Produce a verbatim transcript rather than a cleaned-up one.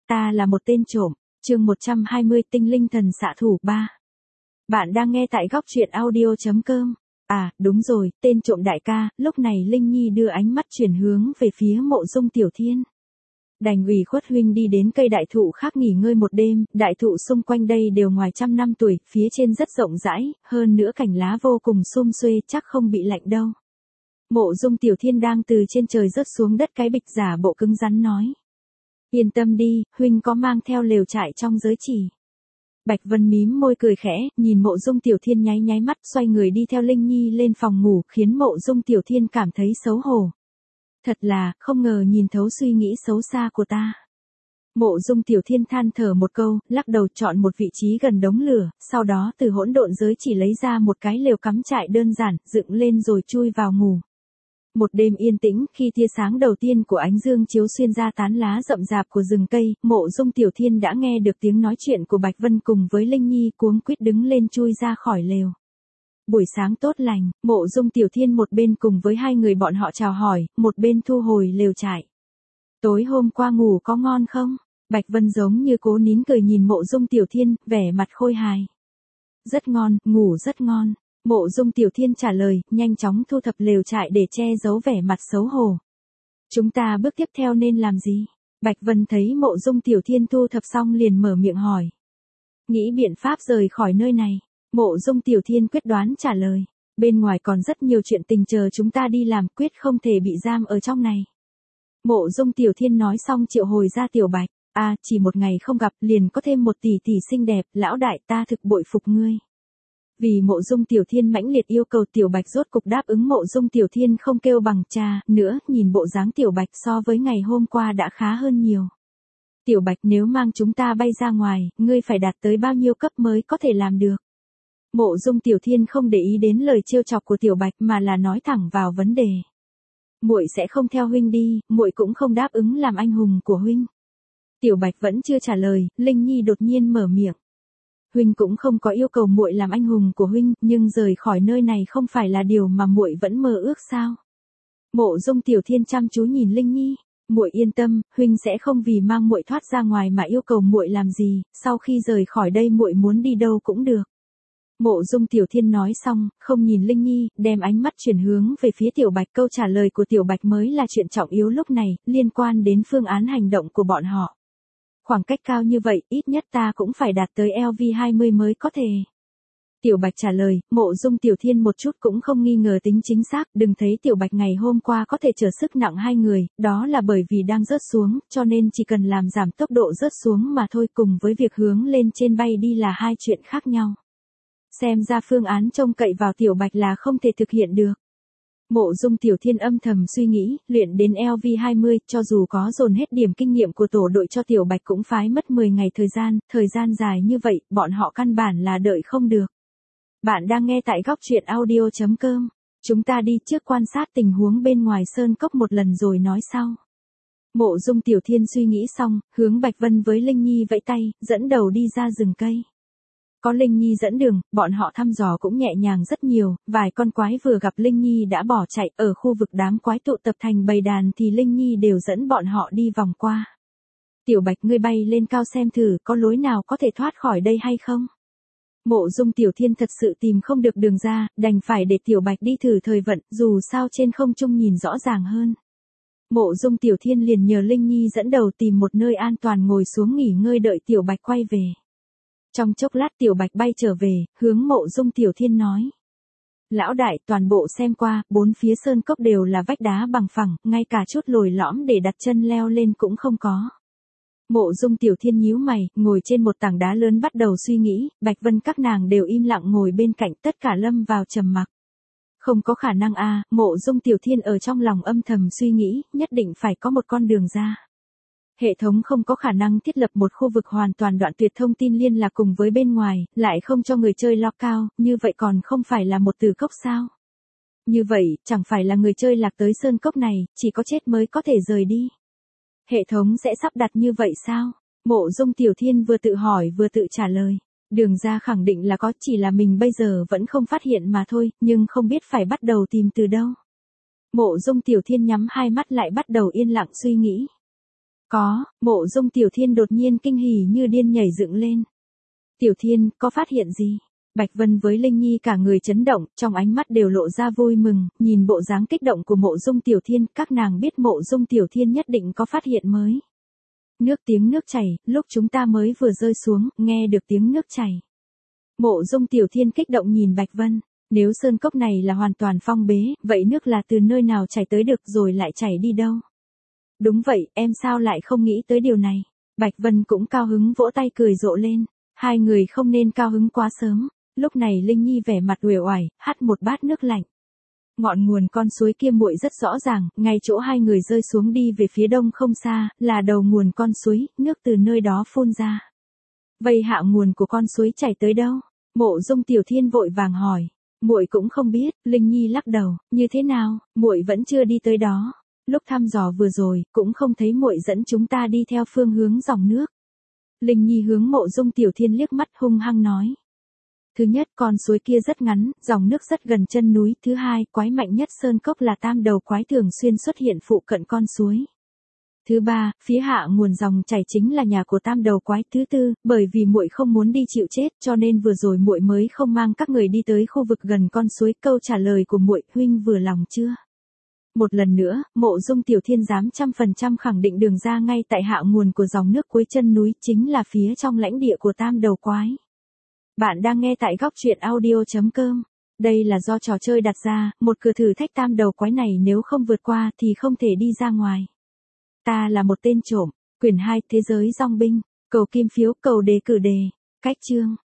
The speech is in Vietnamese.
ta là một tên trộm, chương một trăm hai mươi tinh linh thần xạ thủ ba. Bạn đang nghe tại góc truyện audio chấm com. À, đúng rồi, tên trộm đại ca. Lúc này Linh Nhi đưa ánh mắt chuyển hướng về phía Mộ Dung Tiểu Thiên. Đành ủy khuất huynh đi đến cây đại thụ khác nghỉ ngơi một đêm, đại thụ xung quanh đây đều ngoài trăm năm tuổi, phía trên rất rộng rãi, hơn nữa cành lá vô cùng sum xuê, chắc không bị lạnh đâu. Mộ Dung Tiểu Thiên đang từ trên trời rớt xuống đất cái bịch giả bộ cứng rắn nói. Yên tâm đi, huynh có mang theo lều trại trong giới chỉ. Bạch Vân mím môi cười khẽ, nhìn Mộ Dung Tiểu Thiên nháy nháy mắt, xoay người đi theo Linh Nhi lên phòng ngủ, khiến Mộ Dung Tiểu Thiên cảm thấy xấu hổ. Thật là, không ngờ nhìn thấu suy nghĩ xấu xa của ta. Mộ Dung Tiểu Thiên than thở một câu, lắc đầu chọn một vị trí gần đống lửa, sau đó từ hỗn độn giới chỉ lấy ra một cái lều cắm trại đơn giản, dựng lên rồi chui vào ngủ. Một đêm yên tĩnh, khi tia sáng đầu tiên của ánh dương chiếu xuyên ra tán lá rậm rạp của rừng cây, Mộ Dung Tiểu Thiên đã nghe được tiếng nói chuyện của Bạch Vân cùng với Linh Nhi, cuống quýt đứng lên chui ra khỏi lều. Buổi sáng tốt lành, Mộ Dung Tiểu Thiên một bên cùng với hai người bọn họ chào hỏi, một bên thu hồi lều trại. Tối hôm qua ngủ có ngon không? Bạch Vân giống như cố nín cười nhìn Mộ Dung Tiểu Thiên, vẻ mặt khôi hài. Rất ngon, ngủ rất ngon. Mộ Dung Tiểu Thiên trả lời, nhanh chóng thu thập lều trại để che giấu vẻ mặt xấu hổ. Chúng ta bước tiếp theo nên làm gì? Bạch Vân thấy Mộ Dung Tiểu Thiên thu thập xong liền mở miệng hỏi. Nghĩ biện pháp rời khỏi nơi này. Mộ Dung Tiểu Thiên quyết đoán trả lời. Bên ngoài còn rất nhiều chuyện tình chờ chúng ta đi làm, quyết không thể bị giam ở trong này. Mộ Dung Tiểu Thiên nói xong triệu hồi ra Tiểu Bạch. À, chỉ một ngày không gặp liền có thêm một tỷ tỷ xinh đẹp, lão đại ta thực bội phục ngươi. Vì Mộ Dung Tiểu Thiên mãnh liệt yêu cầu, Tiểu Bạch rốt cục đáp ứng. Mộ Dung Tiểu Thiên không kêu bằng cha nữa, nhìn bộ dáng Tiểu Bạch so với ngày hôm qua đã khá hơn nhiều. Tiểu Bạch, nếu mang chúng ta bay ra ngoài, ngươi phải đạt tới bao nhiêu cấp mới có thể làm được? Mộ Dung Tiểu Thiên không để ý đến lời trêu chọc của Tiểu Bạch mà là nói thẳng vào vấn đề. Muội sẽ không theo huynh đi, muội cũng không đáp ứng làm anh hùng của huynh. Tiểu Bạch vẫn chưa trả lời, Linh Nhi đột nhiên mở miệng. Huynh cũng không có yêu cầu muội làm anh hùng của huynh, nhưng rời khỏi nơi này không phải là điều mà muội vẫn mơ ước sao? Mộ Dung Tiểu Thiên chăm chú nhìn Linh Nhi, muội yên tâm, huynh sẽ không vì mang muội thoát ra ngoài mà yêu cầu muội làm gì, sau khi rời khỏi đây muội muốn đi đâu cũng được. Mộ Dung Tiểu Thiên nói xong, không nhìn Linh Nhi, đem ánh mắt chuyển hướng về phía Tiểu Bạch. Câu trả lời của Tiểu Bạch mới là chuyện trọng yếu lúc này, liên quan đến phương án hành động của bọn họ. Khoảng cách cao như vậy, ít nhất ta cũng phải đạt tới L V hai mươi mới có thể. Tiểu Bạch trả lời, Mộ Dung Tiểu Thiên một chút cũng không nghi ngờ tính chính xác, đừng thấy Tiểu Bạch ngày hôm qua có thể chở sức nặng hai người, đó là bởi vì đang rớt xuống, cho nên chỉ cần làm giảm tốc độ rớt xuống mà thôi, cùng với việc hướng lên trên bay đi là hai chuyện khác nhau. Xem ra phương án trông cậy vào Tiểu Bạch là không thể thực hiện được. Mộ Dung Tiểu Thiên âm thầm suy nghĩ, luyện đến L V hai mươi, cho dù có dồn hết điểm kinh nghiệm của tổ đội cho Tiểu Bạch cũng phái mất mười ngày thời gian, thời gian dài như vậy, bọn họ căn bản là đợi không được. Bạn đang nghe tại góc truyện audio chấm com. Chúng ta đi trước quan sát tình huống bên ngoài sơn cốc một lần rồi nói sau. Mộ Dung Tiểu Thiên suy nghĩ xong, hướng Bạch Vân với Linh Nhi vẫy tay, dẫn đầu đi ra rừng cây. Có Linh Nhi dẫn đường, bọn họ thăm dò cũng nhẹ nhàng rất nhiều, vài con quái vừa gặp Linh Nhi đã bỏ chạy, ở khu vực đám quái tụ tập thành bầy đàn thì Linh Nhi đều dẫn bọn họ đi vòng qua. Tiểu Bạch, ngươi bay lên cao xem thử có lối nào có thể thoát khỏi đây hay không? Mộ Dung Tiểu Thiên thật sự tìm không được đường ra, đành phải để Tiểu Bạch đi thử thời vận, dù sao trên không trung nhìn rõ ràng hơn. Mộ Dung Tiểu Thiên liền nhờ Linh Nhi dẫn đầu tìm một nơi an toàn ngồi xuống nghỉ ngơi đợi Tiểu Bạch quay về. Trong chốc lát Tiểu Bạch bay trở về, hướng Mộ Dung Tiểu Thiên nói. Lão đại, toàn bộ xem qua, bốn phía sơn cốc đều là vách đá bằng phẳng, ngay cả chút lồi lõm để đặt chân leo lên cũng không có. Mộ Dung Tiểu Thiên nhíu mày, ngồi trên một tảng đá lớn bắt đầu suy nghĩ, Bạch Vân các nàng đều im lặng ngồi bên cạnh, tất cả lâm vào trầm mặc. Không có khả năng a, Mộ Dung Tiểu Thiên ở trong lòng âm thầm suy nghĩ, nhất định phải có một con đường ra. Hệ thống không có khả năng thiết lập một khu vực hoàn toàn đoạn tuyệt thông tin liên lạc cùng với bên ngoài, lại không cho người chơi lock cao, như vậy còn không phải là một tử cốc sao? Như vậy, chẳng phải là người chơi lạc tới sơn cốc này, chỉ có chết mới có thể rời đi. Hệ thống sẽ sắp đặt như vậy sao? Mộ Dung Tiểu Thiên vừa tự hỏi vừa tự trả lời. Đường ra khẳng định là có, chỉ là mình bây giờ vẫn không phát hiện mà thôi, nhưng không biết phải bắt đầu tìm từ đâu. Mộ Dung Tiểu Thiên nhắm hai mắt lại bắt đầu yên lặng suy nghĩ. Có, Mộ Dung Tiểu Thiên đột nhiên kinh hỉ như điên nhảy dựng lên. Tiểu Thiên, có phát hiện gì? Bạch Vân với Linh Nhi cả người chấn động, trong ánh mắt đều lộ ra vui mừng, nhìn bộ dáng kích động của Mộ Dung Tiểu Thiên, các nàng biết Mộ Dung Tiểu Thiên nhất định có phát hiện mới. Nước tiếng nước chảy, lúc chúng ta mới vừa rơi xuống, nghe được tiếng nước chảy. Mộ Dung Tiểu Thiên kích động nhìn Bạch Vân, nếu sơn cốc này là hoàn toàn phong bế, vậy nước là từ nơi nào chảy tới được rồi lại chảy đi đâu? Đúng vậy, em sao lại không nghĩ tới điều này? Bạch Vân cũng cao hứng vỗ tay cười rộ lên, hai người không nên cao hứng quá sớm. Lúc này Linh Nhi vẻ mặt uể oải, hắt một bát nước lạnh. Ngọn nguồn con suối kia muội rất rõ ràng, ngay chỗ hai người rơi xuống đi về phía đông không xa, là đầu nguồn con suối, nước từ nơi đó phun ra. Vậy hạ nguồn của con suối chảy tới đâu? Mộ Dung Tiểu Thiên vội vàng hỏi. Muội cũng không biết, Linh Nhi lắc đầu, như thế nào, muội vẫn chưa đi tới đó. Lúc thăm dò vừa rồi, cũng không thấy muội dẫn chúng ta đi theo phương hướng dòng nước. Linh Nhi hướng Mộ Dung Tiểu Thiên liếc mắt hung hăng nói. Thứ nhất, con suối kia rất ngắn, dòng nước rất gần chân núi. Thứ hai, quái mạnh nhất sơn cốc là tam đầu quái thường xuyên xuất hiện phụ cận con suối. Thứ ba, phía hạ nguồn dòng chảy chính là nhà của tam đầu quái. Thứ tư, bởi vì muội không muốn đi chịu chết, cho nên vừa rồi muội mới không mang các người đi tới khu vực gần con suối. Câu trả lời của muội, huynh vừa lòng chưa? Một lần nữa, Mộ Dung Tiểu Thiên dám trăm phần trăm khẳng định đường ra ngay tại hạ nguồn của dòng nước cuối chân núi chính là phía trong lãnh địa của tam đầu quái. Bạn đang nghe tại góc truyện audio chấm com. Đây là do trò chơi đặt ra, một cửa thử thách tam đầu quái này nếu không vượt qua thì không thể đi ra ngoài. Ta là một tên trộm. Quyển hai, Thế giới Dong binh. Cầu kim phiếu, cầu đề cử đề. Cách chương.